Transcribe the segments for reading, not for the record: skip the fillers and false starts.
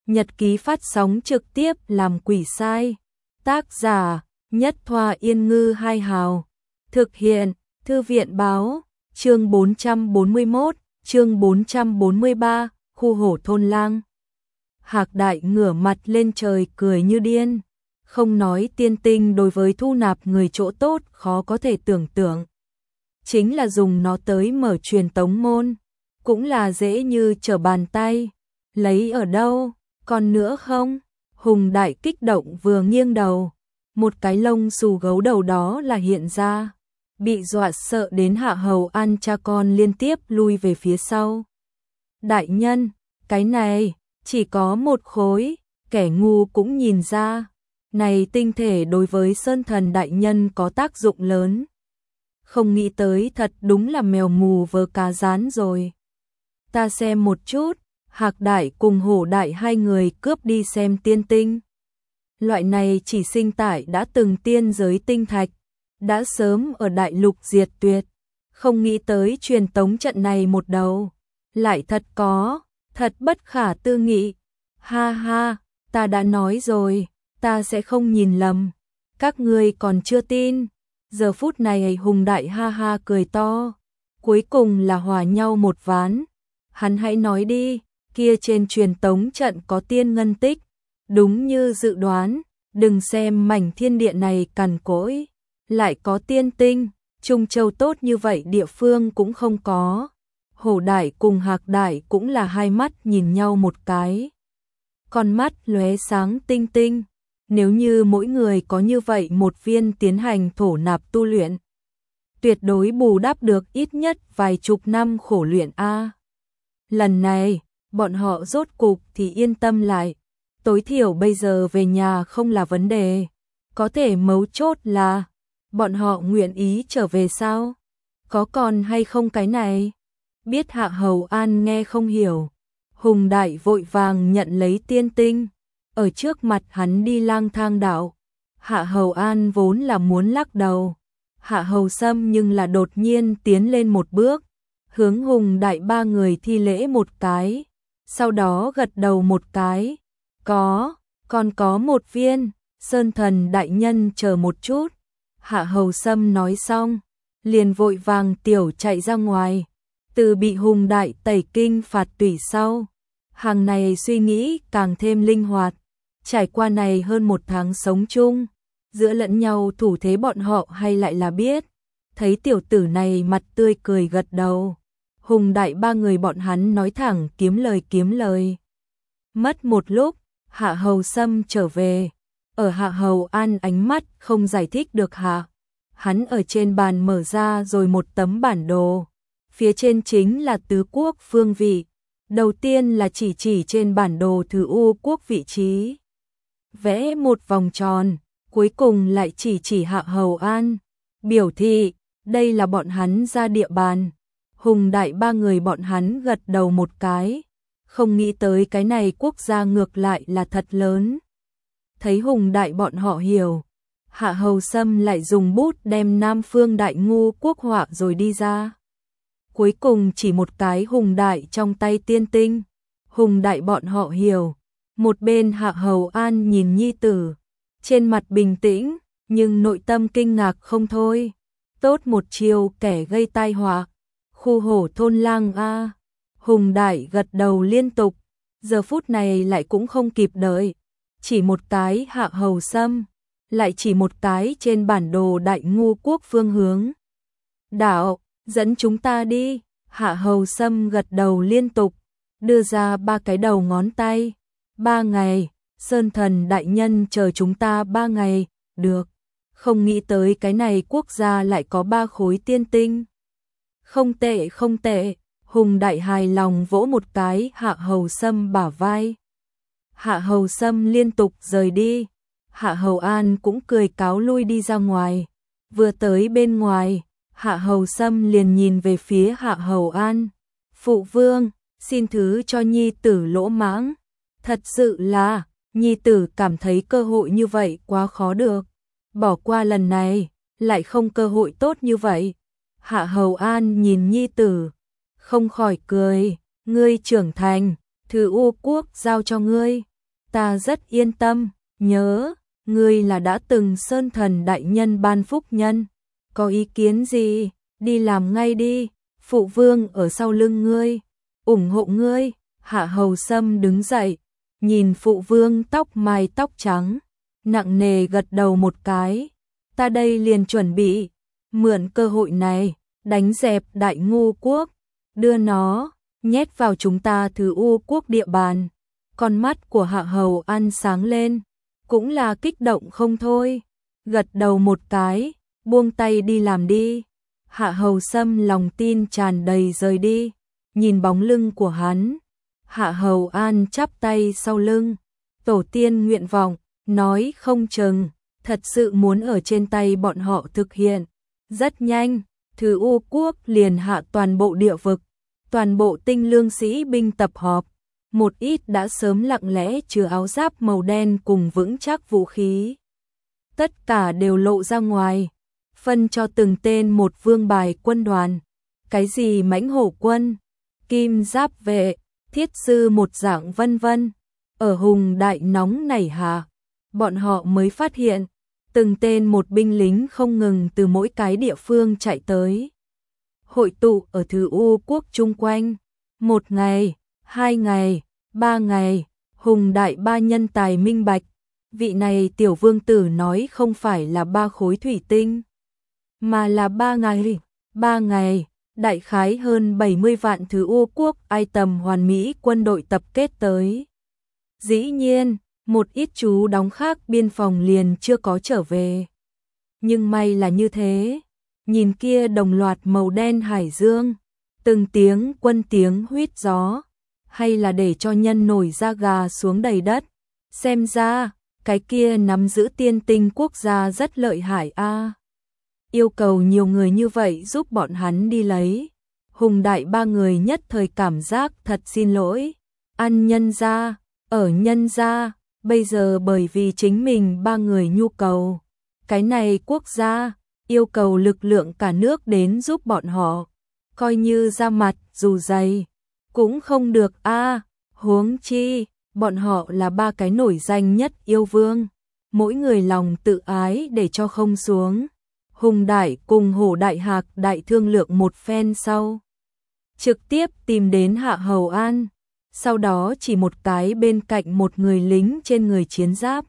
nhật ký phát sóng trực tiếp làm quỷ sai. Tác giả Nhất Thoa Yên Ngư Hai Hào. Thực hiện Thư viện Báo. Chương 441, chương 443, khu hổ thôn lang. Hạc Đại ngửa mặt lên trời cười như điên. Không nói tiên tinh đối với thu nạp người chỗ tốt khó có thể tưởng tượng. Chính là dùng nó tới mở truyền tống môn. Cũng là dễ như trở bàn tay. Lấy ở đâu? Còn nữa không? Hùng Đại kích động vừa nghiêng đầu. Một cái lông xù gấu đầu đó là hiện ra. Bị dọa sợ đến Hạ Hầu An cha con liên tiếp lui về phía sau. Đại nhân, cái này, chỉ có một khối, kẻ ngu cũng nhìn ra. Này tinh thể đối với Sơn Thần đại nhân có tác dụng lớn. Không nghĩ tới thật đúng là mèo mù vớ cá rán rồi. Ta xem một chút, Hạc Đại cùng Hổ Đại hai người cướp đi xem tiên tinh. Loại này chỉ sinh tại đã từng tiên giới tinh thạch, đã sớm ở đại lục diệt tuyệt. Không nghĩ tới truyền tống trận này một đầu, lại thật có, thật bất khả tư nghị. Ha ha, ta đã nói rồi, ta sẽ không nhìn lầm. Các ngươi còn chưa tin. Giờ phút này Hùng Đại ha ha cười to, cuối cùng là hòa nhau một ván. Hắn hãy nói đi, kia trên truyền tống trận có tiên ngân tích. Đúng như dự đoán, đừng xem mảnh thiên địa này cằn cỗi, lại có tiên tinh, Trung Châu tốt như vậy địa phương cũng không có. Hổ Đại cùng Hạc Đại cũng là hai mắt nhìn nhau một cái. Con mắt lóe sáng tinh tinh, nếu như mỗi người có như vậy một viên tiến hành thổ nạp tu luyện, tuyệt đối bù đắp được ít nhất vài chục năm khổ luyện a. Lần này, bọn họ rốt cục thì yên tâm lại. Tối thiểu bây giờ về nhà không là vấn đề. Có thể mấu chốt là bọn họ nguyện ý trở về sao? Có còn hay không cái này? Biết Hạ Hầu An nghe không hiểu. Hùng Đại vội vàng nhận lấy tiên tinh. Ở trước mặt hắn đi lang thang đảo. Hạ Hầu An vốn là muốn lắc đầu. Hạ Hầu Sâm nhưng là đột nhiên tiến lên một bước. Hướng Hùng Đại ba người thi lễ một cái. Sau đó gật đầu một cái. Còn có một viên. Sơn Thần đại nhân chờ một chút. Hạ Hầu Sâm nói xong, liền vội vàng tiểu chạy ra ngoài. Từ bị Hùng Đại tẩy kinh phạt tủy sau, hàng này suy nghĩ càng thêm linh hoạt. Trải qua này hơn một tháng sống chung, giữa lẫn nhau thủ thế bọn họ hay lại là biết. Thấy tiểu tử này mặt tươi cười gật đầu. Hùng Đại ba người bọn hắn nói thẳng kiếm lời. Mất một lúc, Hạ Hầu Sâm trở về. Ở Hạ Hầu An ánh mắt không giải thích được hạ. Hắn ở trên bàn mở ra rồi một tấm bản đồ. Phía trên chính là tứ quốc phương vị. Đầu tiên là chỉ trên bản đồ Thứ U quốc vị trí. Vẽ một vòng tròn, cuối cùng lại chỉ Hạ Hầu An. Biểu thị, đây là bọn hắn ra địa bàn. Hùng Đại ba người bọn hắn gật đầu một cái. Không nghĩ tới cái này quốc gia ngược lại là thật lớn. Thấy Hùng Đại bọn họ hiểu, Hạ Hầu Sâm lại dùng bút đem Nam Phương Đại Ngu quốc họa rồi đi ra. Cuối cùng chỉ một cái Hùng Đại trong tay tiên tinh. Hùng Đại bọn họ hiểu. Một bên Hạ Hầu An nhìn nhi tử, trên mặt bình tĩnh, nhưng nội tâm kinh ngạc không thôi. Tốt một chiều kẻ gây tai họa. Khu hổ thôn lang a. Hùng Đại gật đầu liên tục. Giờ phút này lại cũng không kịp đợi. Chỉ một cái Hạ Hầu Sâm, lại chỉ một cái trên bản đồ Đại Ngu quốc phương hướng. Đạo, dẫn chúng ta đi. Hạ Hầu Sâm gật đầu liên tục, đưa ra ba cái đầu ngón tay. 3 ngày, Sơn Thần đại nhân chờ chúng ta 3 ngày, được. Không nghĩ tới cái này quốc gia lại có 3 khối tiên tinh. Không tệ, Hùng Đại hài lòng vỗ một cái Hạ Hầu Sâm bả vai. Hạ Hầu Sâm liên tục rời đi. Hạ Hầu An cũng cười cáo lui đi ra ngoài. Vừa tới bên ngoài, Hạ Hầu Sâm liền nhìn về phía Hạ Hầu An. Phụ vương, xin thứ cho nhi tử lỗ mãng. Thật sự là, nhi tử cảm thấy cơ hội như vậy quá khó được. Bỏ qua lần này, lại không cơ hội tốt như vậy. Hạ Hầu An nhìn nhi tử, không khỏi cười. Ngươi trưởng thành, Thứ U quốc giao cho ngươi. ta rất yên tâm, nhớ, ngươi là đã từng sơn thần đại nhân ban phúc nhân, có ý kiến gì, đi làm ngay đi, phụ vương ở sau lưng ngươi, ủng hộ ngươi. Hạ Hầu Sâm đứng dậy, nhìn phụ vương tóc mai tóc trắng, nặng nề gật đầu một cái, ta đây liền chuẩn bị, mượn cơ hội này, đánh dẹp Đại Ngô quốc, đưa nó, nhét vào chúng ta Thứ U quốc địa bàn. Con mắt của Hạ Hầu An sáng lên, cũng là kích động không thôi, gật đầu một cái, buông tay đi làm đi. Hạ Hầu Sâm lòng tin tràn đầy rời đi, nhìn bóng lưng của hắn. Hạ Hầu An chắp tay sau lưng, tổ tiên nguyện vọng, nói không chừng, thật sự muốn ở trên tay bọn họ thực hiện. Rất nhanh, Thứ U quốc liền hạ toàn bộ địa vực, toàn bộ tinh lương sĩ binh tập họp, một ít đã sớm lặng lẽ chứa áo giáp màu đen cùng vững chắc vũ khí. Tất cả đều lộ ra ngoài, phân cho từng tên một vương bài quân đoàn, cái gì mãnh hổ quân, kim giáp vệ, thiết sư một dạng vân vân. Ở hùng đại nóng nảy hạ, bọn họ mới phát hiện, từng tên một binh lính không ngừng từ mỗi cái địa phương chạy tới. Hội tụ ở Thứ U quốc chung quanh, 1 ngày, 2 ngày, 3 ngày, hùng đại ba nhân tài minh bạch. Vị này tiểu vương tử nói không phải là 3 khối thủy tinh, mà là 3 ngày. 3 ngày, đại khái hơn 70 vạn Thứ U quốc ai tầm hoàn mỹ quân đội tập kết tới. Dĩ nhiên, một ít chú đóng khác biên phòng liền chưa có trở về. Nhưng may là như thế, nhìn kia đồng loạt màu đen hải dương, từng tiếng quân tiếng huýt gió, hay là để cho nhân nổi da gà xuống đầy đất. Xem ra, cái kia nắm giữ tiên tinh quốc gia rất lợi hại a. Yêu cầu nhiều người như vậy giúp bọn hắn đi lấy. Hùng đại ba người nhất thời cảm giác thật xin lỗi. Ăn nhân ra, ở nhân ra, bây giờ bởi vì chính mình ba người nhu cầu. Cái này quốc gia, yêu cầu lực lượng cả nước đến giúp bọn họ. Coi như ra mặt, dù dày, cũng không được a. Huống chi, bọn họ là 3 cái nổi danh nhất yêu vương. Mỗi người lòng tự ái để cho không xuống. Hùng đại cùng Hổ đại Hạc đại thương lượng một phen sau, trực tiếp tìm đến Hạ Hầu An, sau đó chỉ một cái bên cạnh một người lính trên người chiến giáp,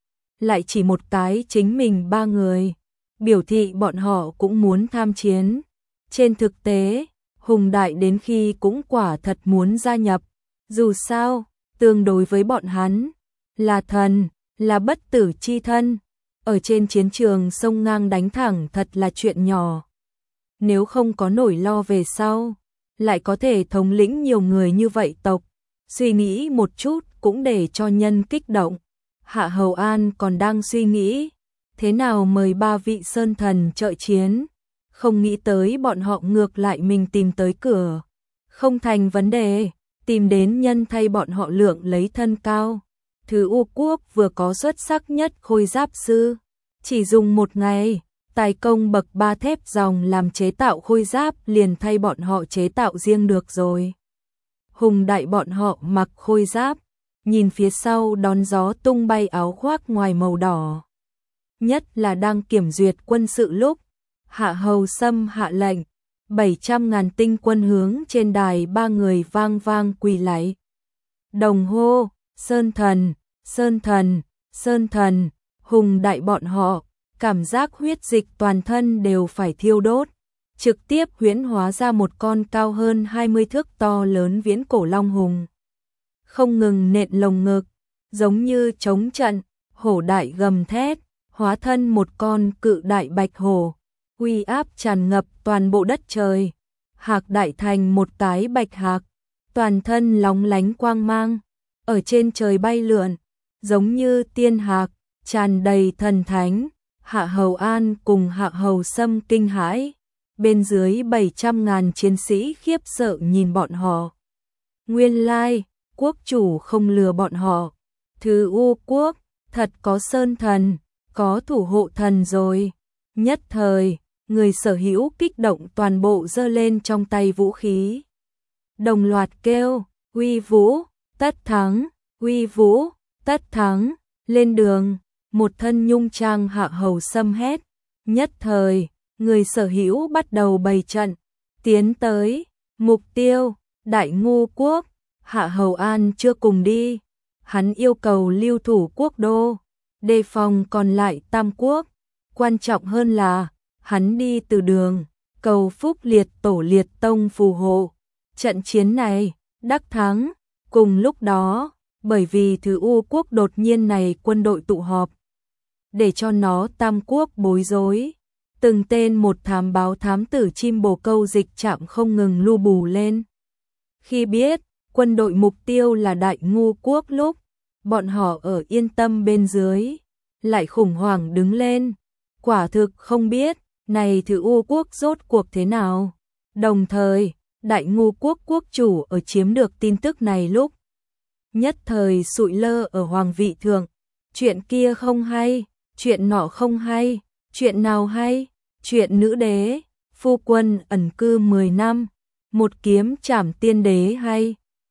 lại chỉ một cái chính mình 3 người, biểu thị bọn họ cũng muốn tham chiến. Trên thực tế, Hùng đại đến khi cũng quả thật muốn gia nhập, dù sao, tương đối với bọn hắn, là thần, là bất tử chi thân. Ở trên chiến trường sông ngang đánh thẳng thật là chuyện nhỏ. Nếu không có nỗi lo về sau, lại có thể thống lĩnh nhiều người như vậy tộc, suy nghĩ một chút cũng để cho nhân kích động. Hạ Hầu An còn đang suy nghĩ, thế nào mời 3 vị sơn thần trợ chiến, không nghĩ tới bọn họ ngược lại mình tìm tới cửa. Không thành vấn đề, tìm đến nhân thay bọn họ lượng lấy thân cao. Thứ U quốc vừa có xuất sắc nhất khôi giáp sư, chỉ dùng 1 ngày, tài công bậc 3 thép ròng làm chế tạo khôi giáp liền thay bọn họ chế tạo riêng được rồi. Hùng đại bọn họ mặc khôi giáp, nhìn phía sau đón gió tung bay áo khoác ngoài màu đỏ. Nhất là đang kiểm duyệt quân sự lúc, Hạ Hầu Sâm hạ lệnh, 700.000 tinh quân hướng trên đài 3 người vang vang quỳ lạy. Đồng hô, sơn thần, sơn thần, sơn thần. Hùng đại bọn họ, cảm giác huyết dịch toàn thân đều phải thiêu đốt, trực tiếp huyễn hóa ra một con cao hơn 20 thước to lớn viễn cổ long hùng. Không ngừng nện lồng ngực, giống như chống trận, hổ đại gầm thét, hóa thân một con cự đại bạch hổ, uy áp tràn ngập toàn bộ đất trời. Hạc đại thành một cái bạch hạc, toàn thân lóng lánh quang mang, ở trên trời bay lượn, giống như tiên hạc, tràn đầy thần thánh. Hạ Hầu An cùng Hạ Hầu Sâm kinh hãi, bên dưới 700.000 chiến sĩ khiếp sợ nhìn bọn họ. Nguyên lai, quốc chủ không lừa bọn họ, Thứ U quốc thật có sơn thần, có thủ hộ thần rồi. Nhất thời, người sở hữu kích động toàn bộ giơ lên trong tay vũ khí, đồng loạt kêu, uy vũ, tất thắng, uy vũ, Tất thắng, lên đường, một thân nhung trang hạ hầu xâm hét, nhất thời, người sở hữu bắt đầu bày trận, tiến tới, mục tiêu, Đại Ngu quốc, Hạ Hầu An chưa cùng đi, hắn yêu cầu lưu thủ quốc đô, đề phòng còn lại tam quốc, quan trọng hơn là, hắn đi từ đường, cầu phúc liệt tổ liệt tông phù hộ, trận chiến này, đắc thắng, cùng lúc đó, bởi vì Thứ U quốc đột nhiên này quân đội tụ họp, để cho nó tam quốc bối rối. Từng tên một thám báo thám tử chim bồ câu dịch chạm không ngừng lu bù lên. Khi biết, quân đội mục tiêu là Đại Ngu quốc lúc, bọn họ ở yên tâm bên dưới, lại khủng hoảng đứng lên. Quả thực không biết, này Thứ U quốc rốt cuộc thế nào. Đồng thời, Đại Ngu quốc quốc chủ ở chiếm được tin tức này lúc, nhất thời sụi lơ ở hoàng vị thượng. Chuyện kia không hay, chuyện nọ không hay, chuyện nào hay? Chuyện nữ đế, phu quân ẩn cư 10 năm, một kiếm trảm tiên đế hay,